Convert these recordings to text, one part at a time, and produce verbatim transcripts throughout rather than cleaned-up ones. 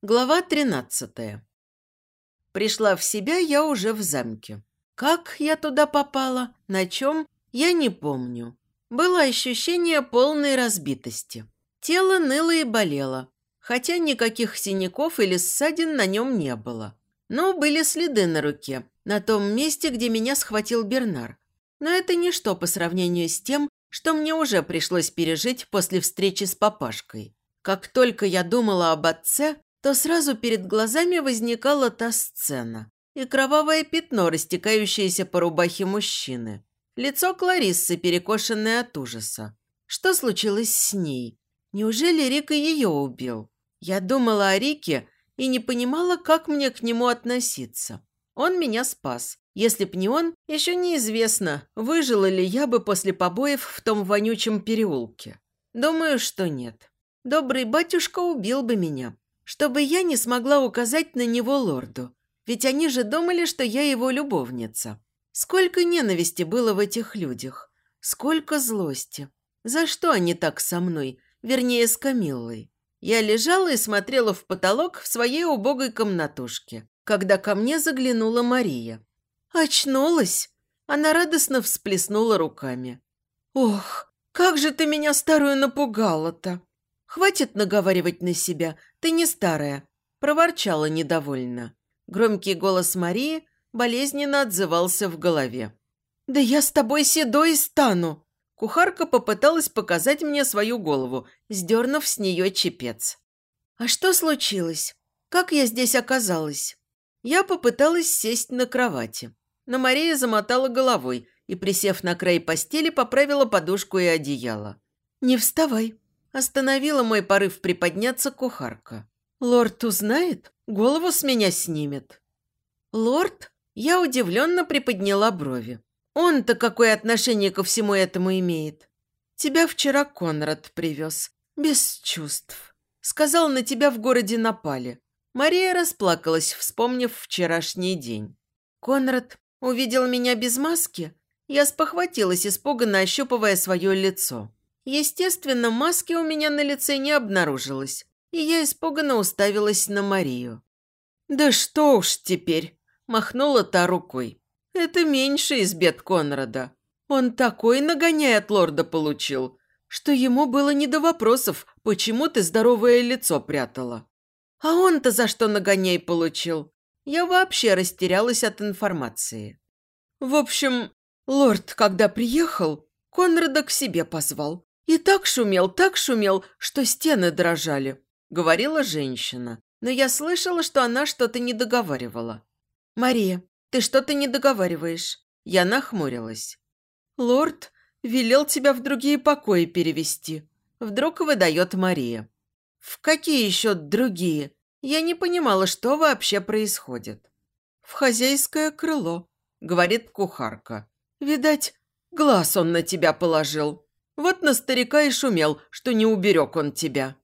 Глава тринадцатая. Пришла в себя я уже в замке. Как я туда попала, на чем, я не помню. Было ощущение полной разбитости. Тело ныло и болело, хотя никаких синяков или ссадин на нем не было. Но были следы на руке, на том месте, где меня схватил Бернар. Но это ничто по сравнению с тем, что мне уже пришлось пережить после встречи с папашкой. Как только я думала об отце, то сразу перед глазами возникала та сцена и кровавое пятно, растекающееся по рубахе мужчины. Лицо Клариссы, перекошенное от ужаса. Что случилось с ней? Неужели Рик и ее убил? Я думала о Рике и не понимала, как мне к нему относиться. Он меня спас. Если б не он, еще неизвестно, выжила ли я бы после побоев в том вонючем переулке. Думаю, что нет. Добрый батюшка убил бы меня, чтобы я не смогла указать на него лорду. Ведь они же думали, что я его любовница. Сколько ненависти было в этих людях. Сколько злости. За что они так со мной? Вернее, с Камиллой. Я лежала и смотрела в потолок в своей убогой комнатушке, когда ко мне заглянула Мария. «Очнулась?» Она радостно всплеснула руками. «Ох, как же ты меня старую напугала-то!» «Хватит наговаривать на себя, ты не старая», – проворчала недовольно. Громкий голос Марии болезненно отзывался в голове. «Да я с тобой седой стану!» Кухарка попыталась показать мне свою голову, сдернув с нее чепец. «А что случилось? Как я здесь оказалась?» Я попыталась сесть на кровати, но Мария замотала головой и, присев на край постели, поправила подушку и одеяло. «Не вставай!» Остановила мой порыв приподняться кухарка. «Лорд узнает, голову с меня снимет». «Лорд?» Я удивленно приподняла брови. «Он-то какое отношение ко всему этому имеет?» «Тебя вчера Конрад привез, без чувств. Сказал, на тебя в городе напали». Мария расплакалась, вспомнив вчерашний день. «Конрад увидел меня без маски?» Я спохватилась, испуганно ощупывая свое лицо. Естественно, маски у меня на лице не обнаружилось, и я испуганно уставилась на Марию. «Да что уж теперь!» – махнула та рукой. «Это меньше из бед Конрада. Он такой нагоняй от лорда получил, что ему было не до вопросов, почему ты здоровое лицо прятала. А он-то за что нагоняй получил?» Я вообще растерялась от информации. В общем, лорд, когда приехал, Конрада к себе позвал. «И так шумел, так шумел, что стены дрожали», – говорила женщина. Но я слышала, что она что-то не договаривала. «Мария, ты что-то не договариваешь?» Я нахмурилась. «Лорд велел тебя в другие покои перевести», – вдруг выдает Мария. «В какие еще другие?» Я не понимала, что вообще происходит. «В хозяйское крыло», – говорит кухарка. «Видать, глаз он на тебя положил. Вот на старика и шумел, что не уберег он тебя».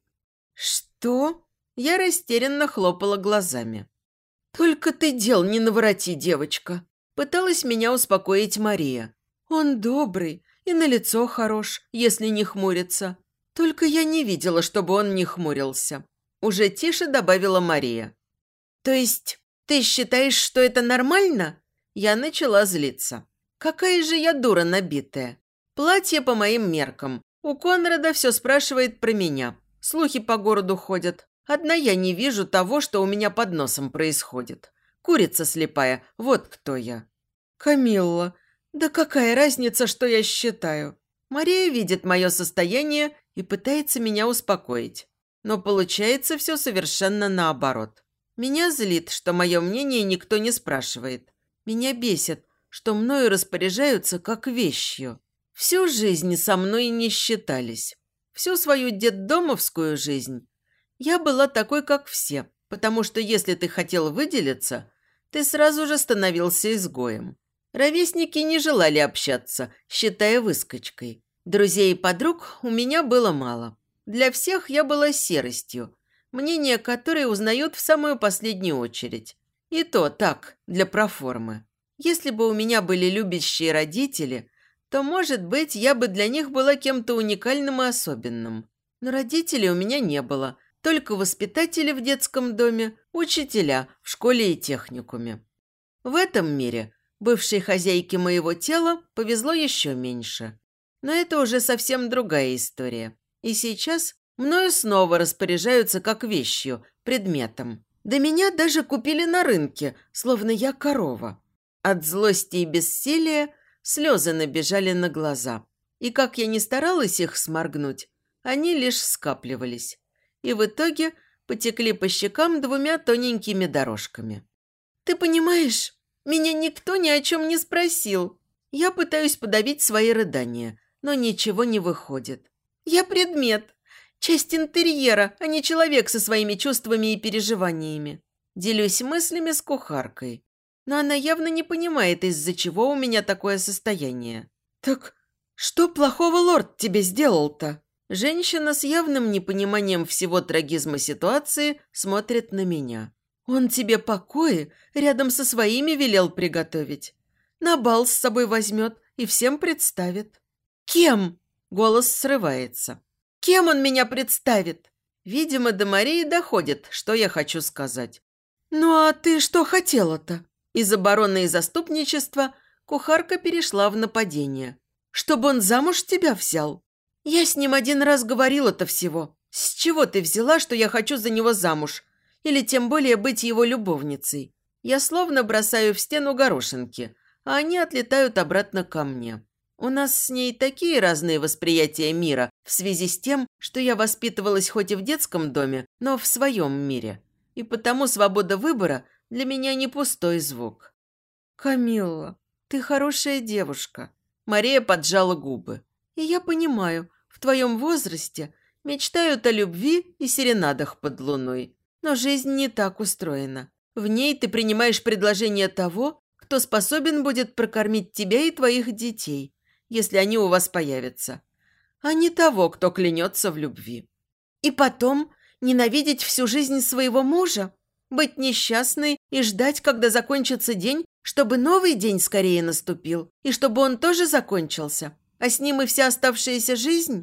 «Что?» Я растерянно хлопала глазами. «Только ты дел не навороти, девочка», – пыталась меня успокоить Мария. «Он добрый и на лицо хорош, если не хмурится. Только я не видела, чтобы он не хмурился». Уже тише добавила Мария. «То есть ты считаешь, что это нормально?» Я начала злиться. «Какая же я дура набитая. Платье по моим меркам. У Конрада все спрашивает про меня. Слухи по городу ходят. Одна я не вижу того, что у меня под носом происходит. Курица слепая, вот кто я». «Камилла, да какая разница, что я считаю?» Мария видит мое состояние и пытается меня успокоить. Но получается все совершенно наоборот. Меня злит, что мое мнение никто не спрашивает. Меня бесит, что мною распоряжаются как вещью. Всю жизнь со мной не считались. Всю свою детдомовскую жизнь. Я была такой, как все, потому что если ты хотел выделиться, ты сразу же становился изгоем. Ровесники не желали общаться, считая выскочкой. Друзей и подруг у меня было мало. Для всех я была серостью, мнение которой узнают в самую последнюю очередь. И то так, для проформы. Если бы у меня были любящие родители, то, может быть, я бы для них была кем-то уникальным и особенным. Но родителей у меня не было, Только воспитатели в детском доме, учителя в школе и техникуме. В этом мире бывшей хозяйке моего тела повезло еще меньше. Но это уже совсем другая история. И сейчас мною снова распоряжаются как вещью, предметом. Да меня даже купили на рынке, словно я корова. От злости и бессилия слезы набежали на глаза. И как я ни старалась их сморгнуть, они лишь скапливались. И в итоге потекли по щекам двумя тоненькими дорожками. «Ты понимаешь, меня никто ни о чем не спросил. Я пытаюсь подавить свои рыдания, но ничего не выходит. Я предмет, часть интерьера, а не человек со своими чувствами и переживаниями. Делюсь мыслями с кухаркой, но она явно не понимает, из-за чего у меня такое состояние. Так что плохого лорд тебе сделал-то?» Женщина с явным непониманием всего трагизма ситуации смотрит на меня. «Он тебе покои рядом со своими велел приготовить. На бал с собой возьмет и всем представит». «Кем?» – голос срывается. «Кем он меня представит?» Видимо, до Марии доходит, что я хочу сказать. «Ну а ты что хотела-то?» Из обороны и заступничества кухарка перешла в нападение. «Чтобы он замуж тебя взял?» «Я с ним один раз говорила-то всего. С чего ты взяла, что я хочу за него замуж? Или тем более быть его любовницей?» Я словно бросаю в стену горошинки, а они отлетают обратно ко мне. У нас с ней такие разные восприятия мира в связи с тем, что я воспитывалась хоть и в детском доме, но в своем мире. И потому свобода выбора для меня не пустой звук. «Камилла, ты хорошая девушка». Мария поджала губы. «И я понимаю, в твоем возрасте мечтают о любви и серенадах под луной. Но жизнь не так устроена. В ней ты принимаешь предложение того, кто способен будет прокормить тебя и твоих детей, если они у вас появятся, а не того, кто клянется в любви. И потом ненавидеть всю жизнь своего мужа, быть несчастной и ждать, когда закончится день, чтобы новый день скорее наступил, и чтобы он тоже закончился, а с ним и вся оставшаяся жизнь?»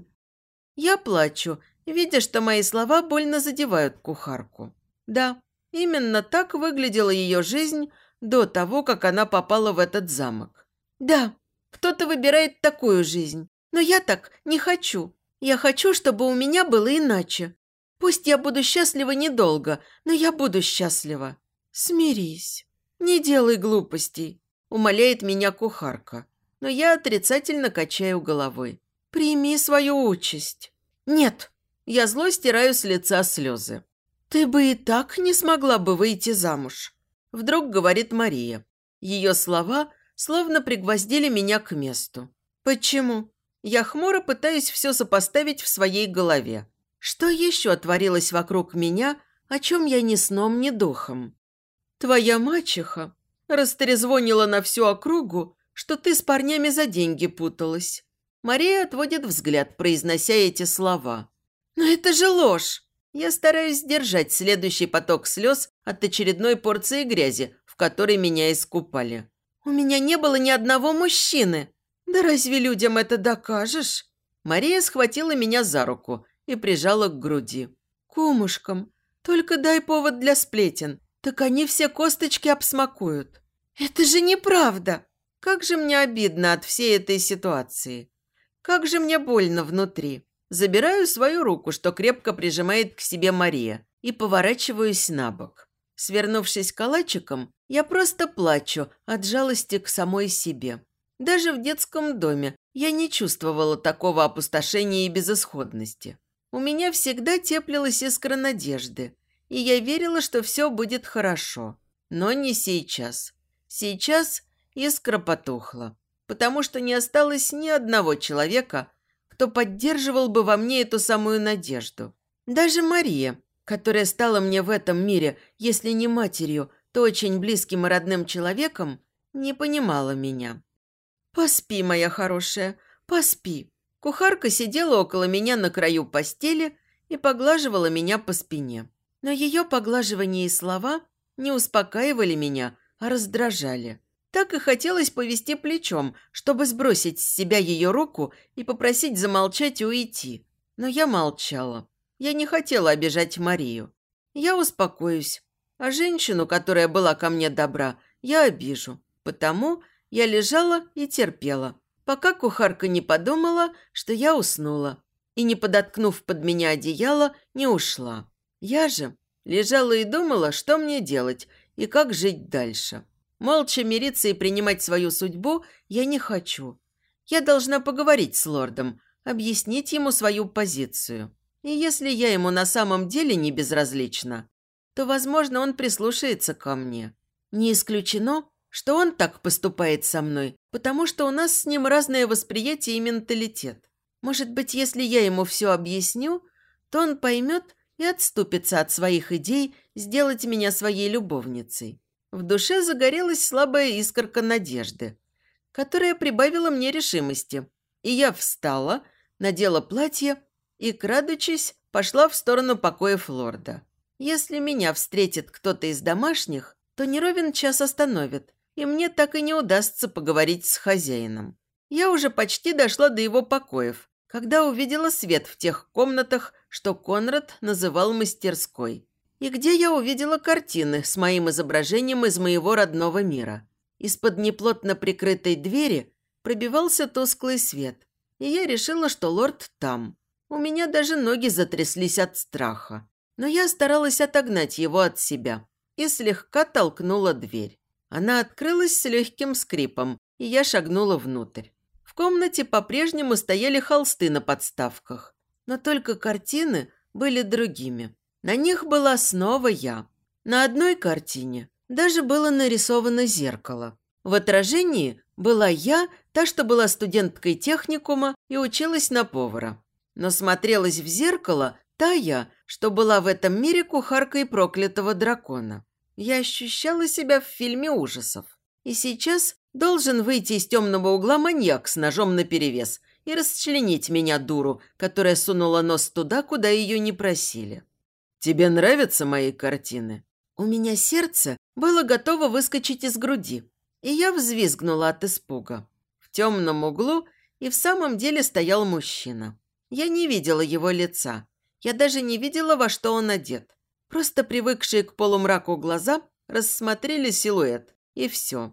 Я плачу, видя, что мои слова больно задевают кухарку. Да, именно так выглядела ее жизнь до того, как она попала в этот замок. «Да, кто-то выбирает такую жизнь, но я так не хочу. Я хочу, чтобы у меня было иначе. Пусть я буду счастлива недолго, но я буду счастлива». «Смирись, не делай глупостей», – умоляет меня кухарка. Но я отрицательно качаю головой. «Прими свою участь». «Нет», – я зло стираю с лица слезы. «Ты бы и так не смогла бы выйти замуж», – вдруг говорит Мария. Ее слова словно пригвоздили меня к месту. «Почему?» Я хмуро пытаюсь все сопоставить в своей голове. Что еще творилось вокруг меня, о чем я ни сном, ни духом? «Твоя мачеха растрезвонила на всю округу, что ты с парнями за деньги путалась». Мария отводит взгляд, произнося эти слова. «Но это же ложь!» Я стараюсь сдержать следующий поток слез от очередной порции грязи, в которой меня искупали. «У меня не было ни одного мужчины!» «Да разве людям это докажешь?» Мария схватила меня за руку и прижала к груди. «Кумушкам, только дай повод для сплетен, так они все косточки обсмакуют». «Это же неправда!» Как же мне обидно от всей этой ситуации. Как же мне больно внутри. Забираю свою руку, что крепко прижимает к себе Мария, и поворачиваюсь на бок. Свернувшись калачиком, я просто плачу от жалости к самой себе. Даже в детском доме я не чувствовала такого опустошения и безысходности. У меня всегда теплилась искра надежды, и я верила, что все будет хорошо. Но не сейчас. Сейчас искра потухла, потому что не осталось ни одного человека, кто поддерживал бы во мне эту самую надежду. Даже Мария, которая стала мне в этом мире, если не матерью, то очень близким и родным человеком, не понимала меня. «Поспи, моя хорошая, поспи». Кухарка сидела около меня на краю постели и поглаживала меня по спине. Но ее поглаживание и слова не успокаивали меня, а раздражали. Так и хотелось повести плечом, чтобы сбросить с себя ее руку и попросить замолчать и уйти. Но я молчала. Я не хотела обижать Марию. Я успокоюсь. А женщину, которая была ко мне добра, я обижу. Потому я лежала и терпела, пока кухарка не подумала, что я уснула. И, не подоткнув под меня одеяло, не ушла. Я же лежала и думала, что мне делать и как жить дальше. Молча мириться и принимать свою судьбу я не хочу. Я должна поговорить с лордом, объяснить ему свою позицию. И если я ему на самом деле не безразлична, то, возможно, он прислушается ко мне. Не исключено, что он так поступает со мной, потому что у нас с ним разное восприятие и менталитет. Может быть, если я ему все объясню, то он поймет и отступится от своих идей сделать меня своей любовницей. В душе загорелась слабая искорка надежды, которая прибавила мне решимости. И я встала, надела платье и, крадучись, пошла в сторону покоев лорда. Если меня встретит кто-то из домашних, то не ровен час остановит, и мне так и не удастся поговорить с хозяином. Я уже почти дошла до его покоев, когда увидела свет в тех комнатах, что Конрад называл мастерской, и где я увидела картины с моим изображением из моего родного мира. Из-под неплотно прикрытой двери пробивался тусклый свет, и я решила, что лорд там. У меня даже ноги затряслись от страха. Но я старалась отогнать его от себя и слегка толкнула дверь. Она открылась с легким скрипом, и я шагнула внутрь. В комнате по-прежнему стояли холсты на подставках, но только картины были другими. На них была снова я. На одной картине даже было нарисовано зеркало. В отражении была я, та, что была студенткой техникума и училась на повара. Но смотрелась в зеркало та я, что была в этом мире кухаркой проклятого дракона. Я ощущала себя в фильме ужасов. И сейчас должен выйти из темного угла маньяк с ножом наперевес и расчленить меня, дуру, которая сунула нос туда, куда ее не просили. «Тебе нравятся мои картины?» У меня сердце было готово выскочить из груди, и я взвизгнула от испуга. В темном углу и в самом деле стоял мужчина. Я не видела его лица. Я даже не видела, во что он одет. Просто привыкшие к полумраку глаза рассмотрели силуэт, и все.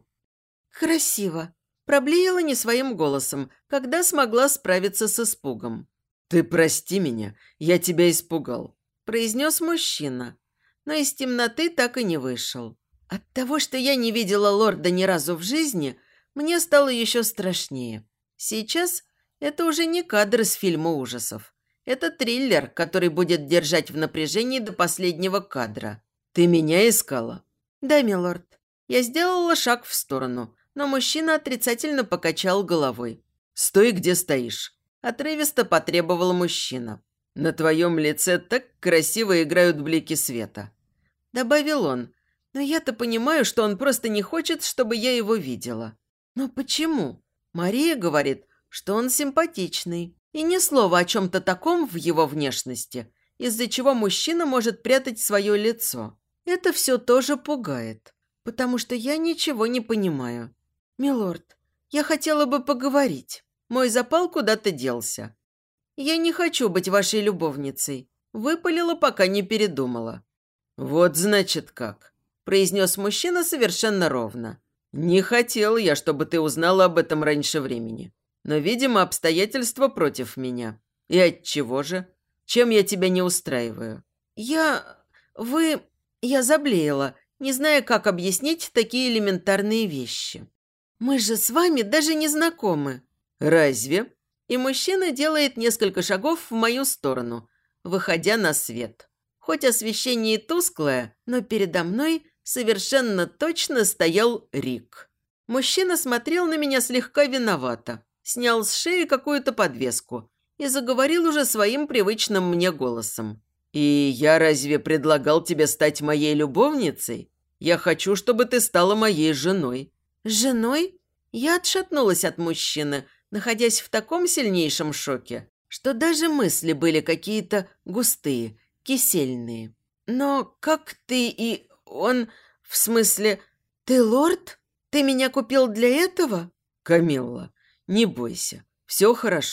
«Красиво!» – проблеяла не своим голосом, когда смогла справиться с испугом. «Ты прости меня, я тебя испугал», – произнес мужчина, но из темноты так и не вышел. От того, что я не видела лорда ни разу в жизни, мне стало еще страшнее. Сейчас это уже не кадр из фильма ужасов. Это триллер, который будет держать в напряжении до последнего кадра. «Ты меня искала?» «Да, милорд». Я сделала шаг в сторону, но мужчина отрицательно покачал головой. «Стой, где стоишь», – отрывисто потребовал мужчина. «На твоем лице так красиво играют блики света», – добавил он. «Но я-то понимаю, что он просто не хочет, чтобы я его видела». «Но почему?» Мария говорит, что он симпатичный. И ни слова о чем-то таком в его внешности, из-за чего мужчина может прятать свое лицо. Это все тоже пугает, потому что я ничего не понимаю. «Милорд, я хотела бы поговорить. Мой запал куда-то делся. Я не хочу быть вашей любовницей», – выпалила, пока не передумала. «Вот значит как», – произнес мужчина совершенно ровно. «Не хотел я, чтобы ты узнала об этом раньше времени. Но, видимо, обстоятельства против меня. И отчего же? Чем я тебя не устраиваю?» «Я... вы...» Я заблеяла, не зная, как объяснить такие элементарные вещи. «Мы же с вами даже не знакомы». «Разве?» И мужчина делает несколько шагов в мою сторону, выходя на свет. Хоть освещение и тусклое, но передо мной совершенно точно стоял Рик. Мужчина смотрел на меня слегка виновато, снял с шеи какую-то подвеску и заговорил уже своим привычным мне голосом. «И я разве предлагал тебе стать моей любовницей? Я хочу, чтобы ты стала моей женой». «Женой?» Я отшатнулась от мужчины, находясь в таком сильнейшем шоке, что даже мысли были какие-то густые, кисельные. «Но как ты и он... В смысле, ты лорд? Ты меня купил для этого?» «Камилла, не бойся, все хорошо».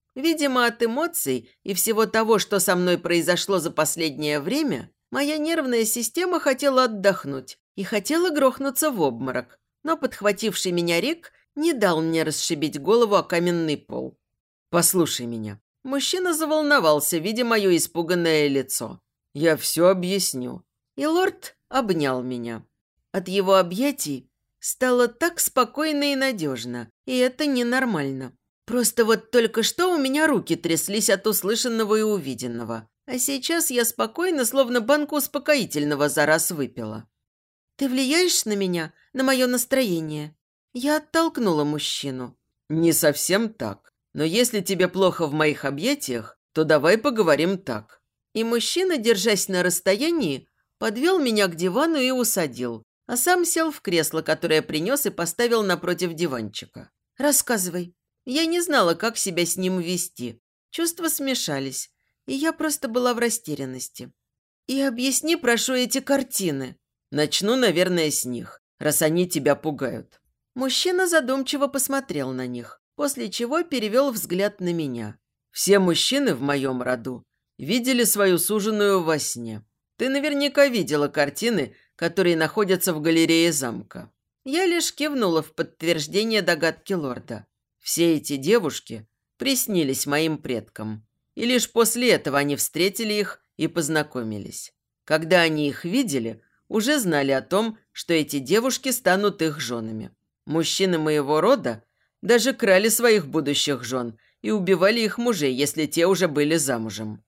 Видимо, от эмоций и всего того, что со мной произошло за последнее время, моя нервная система хотела отдохнуть и хотела грохнуться в обморок, но подхвативший меня Рик не дал мне расшибить голову о каменный пол. «Послушай меня». Мужчина заволновался, видя мое испуганное лицо. «Я все объясню». И лорд обнял меня. От его объятий стало так спокойно и надежно, и это ненормально. Просто вот только что у меня руки тряслись от услышанного и увиденного, а сейчас я спокойно, словно банку успокоительного за раз выпила. «Ты влияешь на меня, на мое настроение?» Я оттолкнула мужчину. «Не совсем так. Но если тебе плохо в моих объятиях, то давай поговорим так». И мужчина, держась на расстоянии, подвел меня к дивану и усадил, а сам сел в кресло, которое принес и поставил напротив диванчика. «Рассказывай». Я не знала, как себя с ним вести. Чувства смешались, и я просто была в растерянности. «И объясни, прошу, эти картины». «Начну, наверное, с них, раз они тебя пугают». Мужчина задумчиво посмотрел на них, после чего перевел взгляд на меня. «Все мужчины в моем роду видели свою суженую во сне. Ты наверняка видела картины, которые находятся в галерее замка». Я лишь кивнула в подтверждение догадки лорда. Все эти девушки приснились моим предкам, и лишь после этого они встретили их и познакомились. Когда они их видели, уже знали о том, что эти девушки станут их женами. Мужчины моего рода даже крали своих будущих жен и убивали их мужей, если те уже были замужем.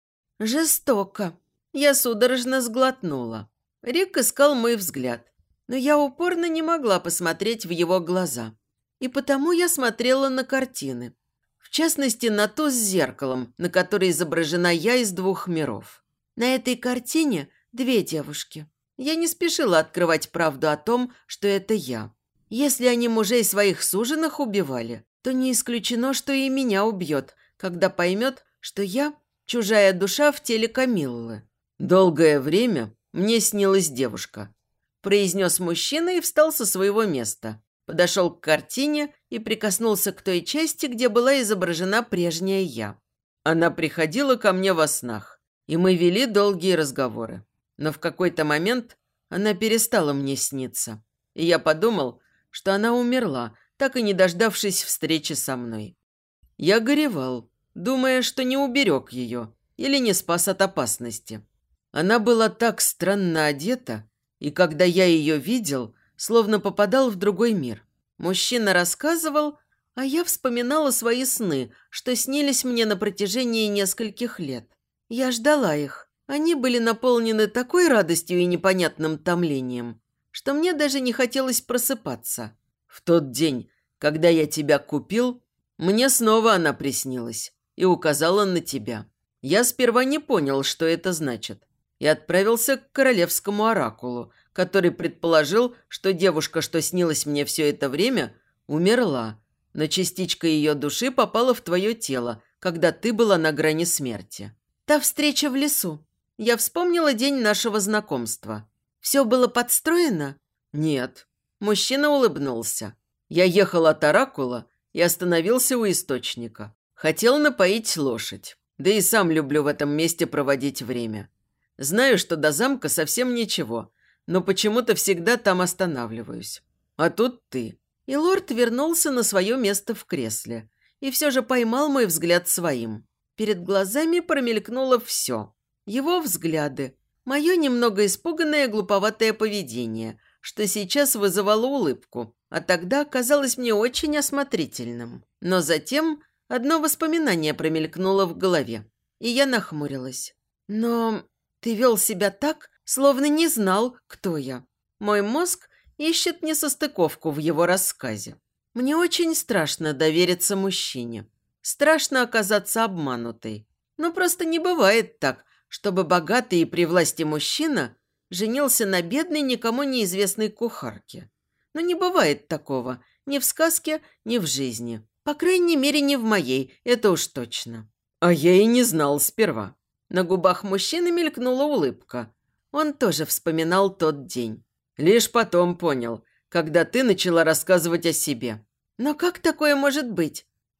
Жестоко. Я судорожно сглотнула. Рик искал мой взгляд, но я упорно не могла посмотреть в его глаза. И потому я смотрела на картины. В частности, на ту с зеркалом, на которой изображена я из двух миров. На этой картине две девушки. Я не спешила открывать правду о том, что это я. Если они мужей своих суженых убивали, то не исключено, что и меня убьет, когда поймет, что я чужая душа в теле Камиллы. «Долгое время мне снилась девушка», – произнес мужчина и встал со своего места. Подошел к картине и прикоснулся к той части, где была изображена прежняя я. Она приходила ко мне во снах, и мы вели долгие разговоры. Но в какой-то момент она перестала мне сниться, и я подумал, что она умерла, так и не дождавшись встречи со мной. Я горевал, думая, что не уберег ее или не спас от опасности. Она была так странно одета, и когда я ее видел, словно попадал в другой мир. Мужчина рассказывал, а я вспоминала свои сны, что снились мне на протяжении нескольких лет. Я ждала их. Они были наполнены такой радостью и непонятным томлением, что мне даже не хотелось просыпаться. В тот день, когда я тебя купил, мне снова она приснилась и указала на тебя. Я сперва не понял, что это значит, и отправился к королевскому оракулу, который предположил, что девушка, что снилась мне все это время, умерла, но частичка ее души попала в твое тело, когда ты была на грани смерти. Та встреча в лесу. Я вспомнила день нашего знакомства. Все было подстроено? Нет. Мужчина улыбнулся. Я ехал от оракула и остановился у источника. Хотел напоить лошадь. Да и сам люблю в этом месте проводить время. Знаю, что до замка совсем ничего, но почему-то всегда там останавливаюсь. А тут ты. И лорд вернулся на свое место в кресле и все же поймал мой взгляд своим. Перед глазами промелькнуло все. Его взгляды, мое немного испуганное глуповатое поведение, что сейчас вызывало улыбку, а тогда казалось мне очень осмотрительным. Но затем одно воспоминание промелькнуло в голове, и я нахмурилась. Но ты вел себя так, словно не знал, кто я. Мой мозг ищет несостыковку в его рассказе. Мне очень страшно довериться мужчине. Страшно оказаться обманутой. Но просто не бывает так, чтобы богатый и при власти мужчина женился на бедной, никому неизвестной кухарке. Но не бывает такого ни в сказке, ни в жизни. По крайней мере, не в моей, это уж точно. А я и не знал сперва. На губах мужчины мелькнула улыбка. Он тоже вспоминал тот день. Лишь потом понял, когда ты начала рассказывать о себе. Но как такое может быть?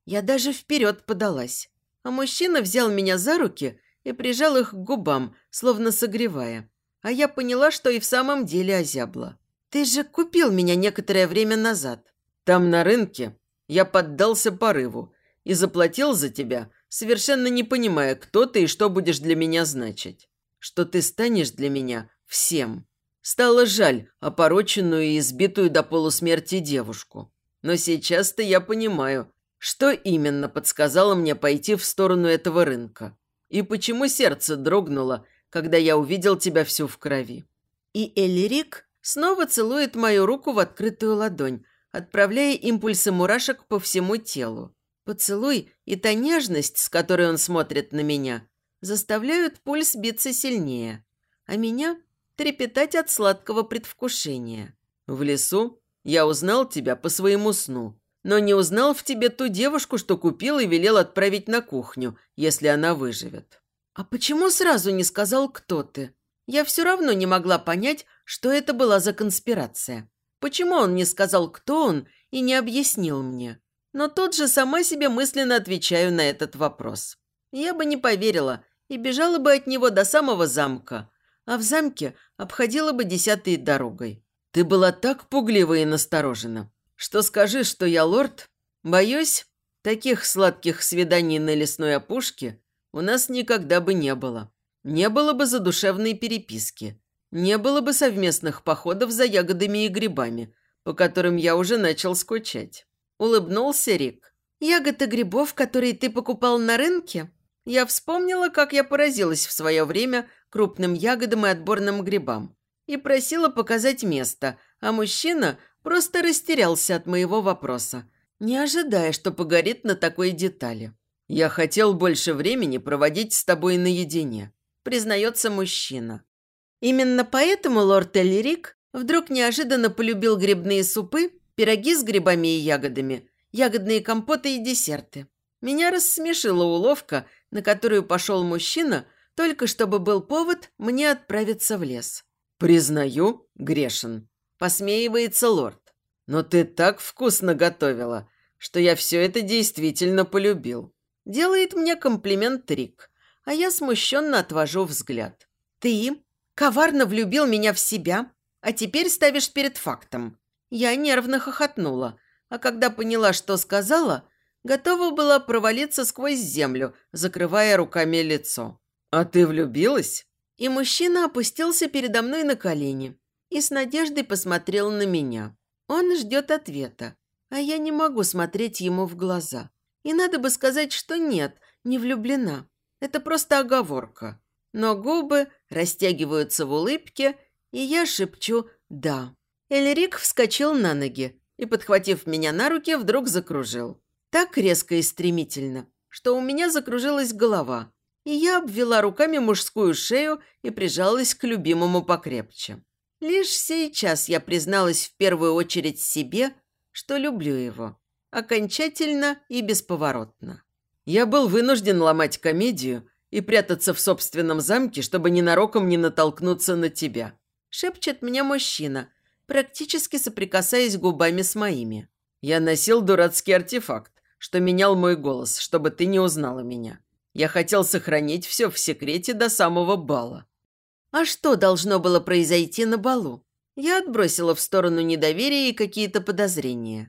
Я даже вперед подалась. А мужчина взял меня за руки и прижал их к губам, словно согревая. А я поняла, что и в самом деле озябла. «Ты же купил меня некоторое время назад». «Там на рынке я поддался порыву и заплатил за тебя, совершенно не понимая, кто ты и что будешь для меня значить. Что ты станешь для меня всем». Стало жаль опороченную и избитую до полусмерти девушку. Но сейчас-то я понимаю, что именно подсказало мне пойти в сторону этого рынка. И почему сердце дрогнуло, когда я увидел тебя всю в крови. И Эльрик снова целует мою руку в открытую ладонь, отправляя импульсы мурашек по всему телу. Поцелуй и та нежность, с которой он смотрит на меня, заставляют пульс биться сильнее, а меня трепетать от сладкого предвкушения. В лесу я узнал тебя по своему сну, но не узнал в тебе ту девушку, что купил и велел отправить на кухню, если она выживет. А почему сразу не сказал, кто ты? Я все равно не могла понять, что это была за конспирация. Почему он не сказал, кто он, и не объяснил мне? Но тут же сама себе мысленно отвечаю на этот вопрос. Я бы не поверила и бежала бы от него до самого замка, а в замке обходила бы десятой дорогой. Ты была так пуглива и насторожена, что скажи, что я лорд, боюсь, таких сладких свиданий на лесной опушке у нас никогда бы не было. Не было бы задушевной переписки, не было бы совместных походов за ягодами и грибами, по которым я уже начал скучать. Улыбнулся Рик. «Ягод и грибов, которые ты покупал на рынке?» Я вспомнила, как я поразилась в свое время крупным ягодам и отборным грибам и просила показать место, а мужчина просто растерялся от моего вопроса, не ожидая, что погорит на такой детали. «Я хотел больше времени проводить с тобой наедине», признается мужчина. Именно поэтому лорд Эльрик вдруг неожиданно полюбил грибные супы, пироги с грибами и ягодами, ягодные компоты и десерты. Меня рассмешила уловка, на которую пошел мужчина, только чтобы был повод мне отправиться в лес. «Признаю, грешен», – посмеивается лорд. «Но ты так вкусно готовила, что я все это действительно полюбил». Делает мне комплимент Рик, а я смущенно отвожу взгляд. «Ты коварно влюбил меня в себя, а теперь ставишь перед фактом». Я нервно хохотнула, а когда поняла, что сказала, готова была провалиться сквозь землю, закрывая руками лицо. «А ты влюбилась?» И мужчина опустился передо мной на колени и с надеждой посмотрел на меня. Он ждет ответа, а я не могу смотреть ему в глаза. И надо бы сказать, что нет, не влюблена. Это просто оговорка. Но губы растягиваются в улыбке, и я шепчу «да». Эльрик вскочил на ноги и, подхватив меня на руки, вдруг закружил. Так резко и стремительно, что у меня закружилась голова, и я обвела руками мужскую шею и прижалась к любимому покрепче. Лишь сейчас я призналась в первую очередь себе, что люблю его. Окончательно и бесповоротно. Я был вынужден ломать комедию и прятаться в собственном замке, чтобы ненароком не натолкнуться на тебя. Шепчет мне мужчина, практически соприкасаясь губами с моими. Я носил дурацкий артефакт, что менял мой голос, чтобы ты не узнала меня. Я хотел сохранить все в секрете до самого бала. А что должно было произойти на балу? Я отбросила в сторону недоверия и какие-то подозрения.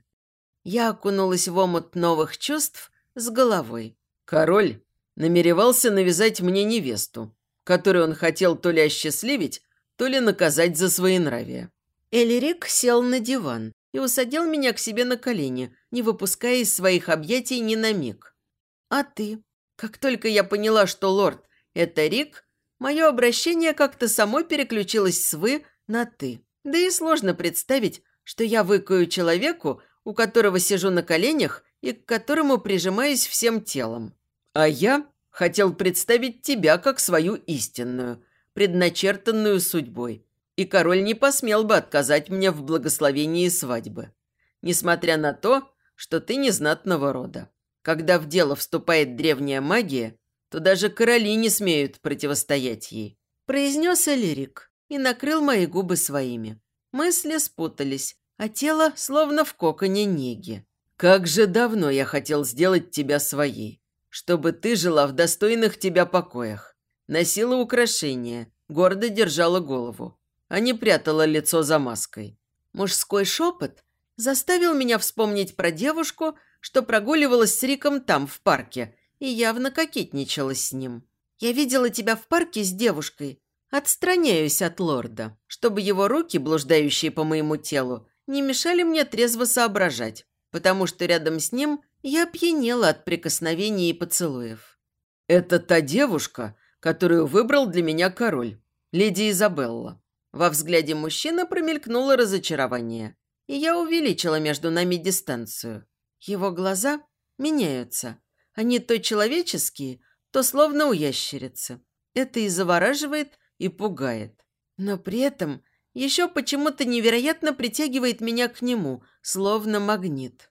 Я окунулась в омут новых чувств с головой. Король намеревался навязать мне невесту, которую он хотел то ли осчастливить, то ли наказать за своенравие. Эльрик сел на диван и усадил меня к себе на колени, не выпуская из своих объятий ни на миг. А ты? Как только я поняла, что лорд – это Рик, мое обращение как-то само переключилось с «вы» на «ты». Да и сложно представить, что я выкаю человеку, у которого сижу на коленях и к которому прижимаюсь всем телом. А я хотел представить тебя как свою истинную, предначертанную судьбой. И король не посмел бы отказать мне в благословении свадьбы. Несмотря на то, что ты незнатного рода. Когда в дело вступает древняя магия, то даже короли не смеют противостоять ей. Произнес Эльрик и накрыл мои губы своими. Мысли спутались, а тело словно в коконе неги. Как же давно я хотел сделать тебя своей, чтобы ты жила в достойных тебя покоях, носила украшения, гордо держала голову, а не прятала лицо за маской. Мужской шепот заставил меня вспомнить про девушку, что прогуливалась с Риком там, в парке, и явно кокетничала с ним. «Я видела тебя в парке с девушкой. Отстраняюсь от лорда, чтобы его руки, блуждающие по моему телу, не мешали мне трезво соображать, потому что рядом с ним я опьянела от прикосновений и поцелуев. Это та девушка, которую выбрал для меня король, леди Изабелла». Во взгляде мужчины промелькнуло разочарование, и я увеличила между нами дистанцию. Его глаза меняются. Они то человеческие, то словно у ящерицы. Это и завораживает, и пугает. Но при этом еще почему-то невероятно притягивает меня к нему, словно магнит.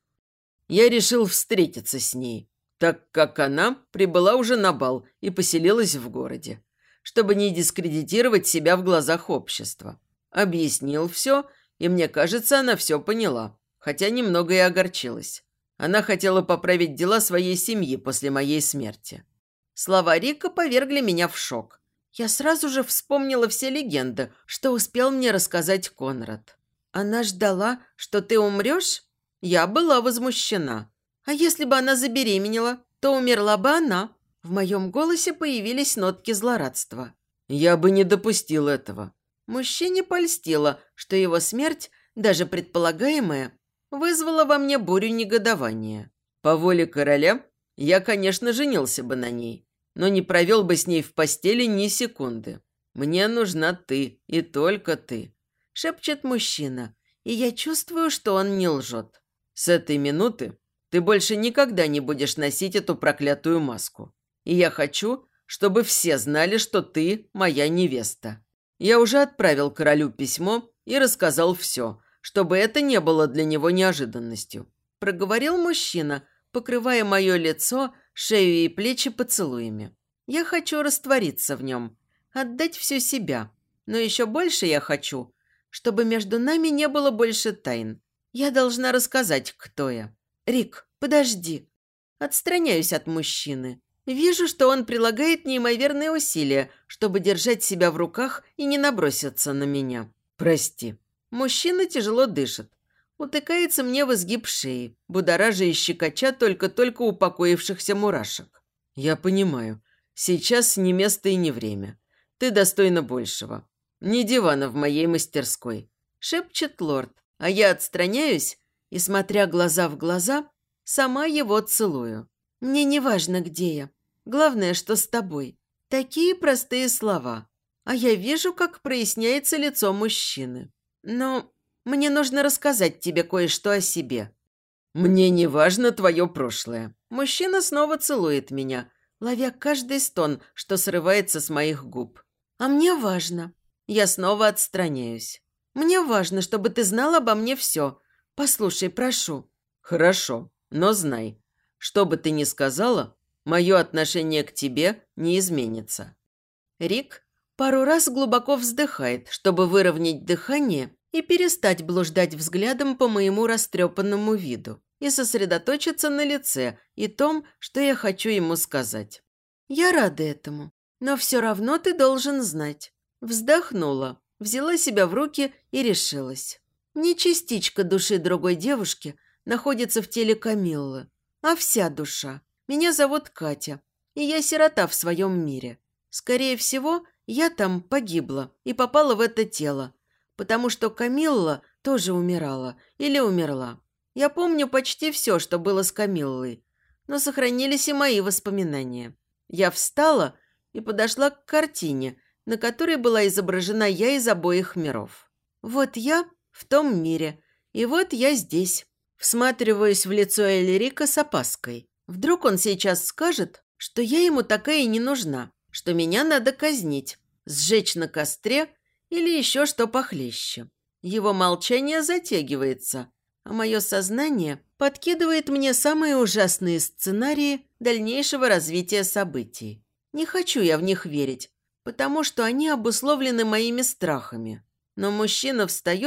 Я решил встретиться с ней, так как она прибыла уже на бал и поселилась в городе, чтобы не дискредитировать себя в глазах общества. Объяснил все, и мне кажется, она все поняла, хотя немного и огорчилась. Она хотела поправить дела своей семьи после моей смерти. Слова Рика повергли меня в шок. Я сразу же вспомнила все легенды, что успел мне рассказать Конрад. Она ждала, что ты умрешь? Я была возмущена. А если бы она забеременела, то умерла бы она. В моем голосе появились нотки злорадства. Я бы не допустил этого. Мужчине польстило, что его смерть, даже предполагаемая, вызвала во мне бурю негодования. По воле короля я, конечно, женился бы на ней, но не провел бы с ней в постели ни секунды. Мне нужна ты, и только ты, шепчет мужчина, и я чувствую, что он не лжет. С этой минуты ты больше никогда не будешь носить эту проклятую маску. И я хочу, чтобы все знали, что ты моя невеста. Я уже отправил королю письмо и рассказал все, чтобы это не было для него неожиданностью. Проговорил мужчина, покрывая мое лицо, шею и плечи поцелуями. Я хочу раствориться в нем, отдать всю себя. Но еще больше я хочу, чтобы между нами не было больше тайн. Я должна рассказать, кто я. Рик, подожди. Отстраняюсь от мужчины. Вижу, что он прилагает неимоверные усилия, чтобы держать себя в руках и не наброситься на меня. Прости. Мужчина тяжело дышит. Утыкается мне в изгиб шеи, будоража и щекоча только-только упокоившихся мурашек. Я понимаю. Сейчас не место и не время. Ты достойна большего. Не дивана в моей мастерской. Шепчет лорд, а я отстраняюсь и, смотря глаза в глаза, сама его целую. Мне не важно, где я. Главное, что с тобой. Такие простые слова. А я вижу, как проясняется лицо мужчины. Но мне нужно рассказать тебе кое-что о себе. Мне не важно твое прошлое. Мужчина снова целует меня, ловя каждый стон, что срывается с моих губ. А мне важно. Я снова отстраняюсь. Мне важно, чтобы ты знал обо мне все. Послушай, прошу. Хорошо, но знай, что бы ты ни сказала, мое отношение к тебе не изменится. Рик пару раз глубоко вздыхает, чтобы выровнять дыхание и перестать блуждать взглядом по моему растрепанному виду и сосредоточиться на лице и том, что я хочу ему сказать. Я рада этому, но все равно ты должен знать. Вздохнула, взяла себя в руки и решилась. Не частичка души другой девушки находится в теле Камиллы, а вся душа. Меня зовут Катя, и я сирота в своем мире. Скорее всего, я там погибла и попала в это тело, потому что Камилла тоже умирала или умерла. Я помню почти все, что было с Камиллой, но сохранились и мои воспоминания. Я встала и подошла к картине, на которой была изображена я из обоих миров. Вот я в том мире, и вот я здесь. Всматриваюсь в лицо Эльрика с опаской. Вдруг он сейчас скажет, что я ему такая не нужна, что меня надо казнить, сжечь на костре или еще что похлеще. Его молчание затягивается, а мое сознание подкидывает мне самые ужасные сценарии дальнейшего развития событий. Не хочу я в них верить, потому что они обусловлены моими страхами. Но мужчина встает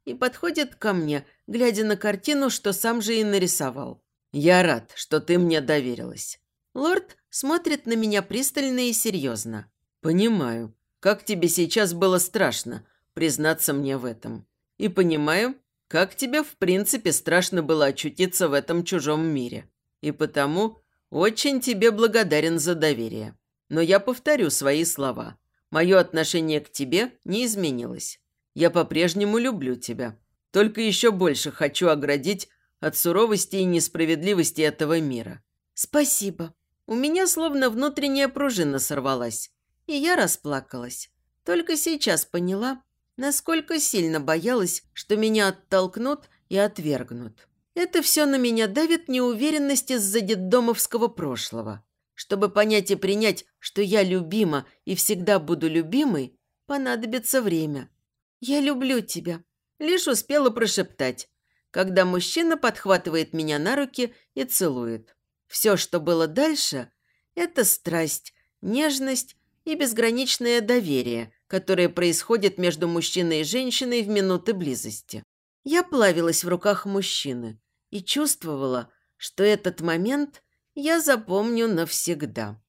и подходит ко мне, глядя на картину, что сам же и нарисовал. «Я рад, что ты мне доверилась». Лорд смотрит на меня пристально и серьезно. «Понимаю, как тебе сейчас было страшно признаться мне в этом. И понимаю, как тебе в принципе страшно было очутиться в этом чужом мире. И потому очень тебе благодарен за доверие. Но я повторю свои слова. Мое отношение к тебе не изменилось. Я по-прежнему люблю тебя. Только еще больше хочу оградить от суровости и несправедливости этого мира». «Спасибо». У меня словно внутренняя пружина сорвалась, и я расплакалась. Только сейчас поняла, насколько сильно боялась, что меня оттолкнут и отвергнут. Это все на меня давит неуверенность из-за детдомовского прошлого. Чтобы понять и принять, что я любима и всегда буду любимой, понадобится время. «Я люблю тебя», – лишь успела прошептать, когда мужчина подхватывает меня на руки и целует. Все, что было дальше – это страсть, нежность и безграничное доверие, которое происходит между мужчиной и женщиной в минуты близости. Я плавилась в руках мужчины и чувствовала, что этот момент я запомню навсегда.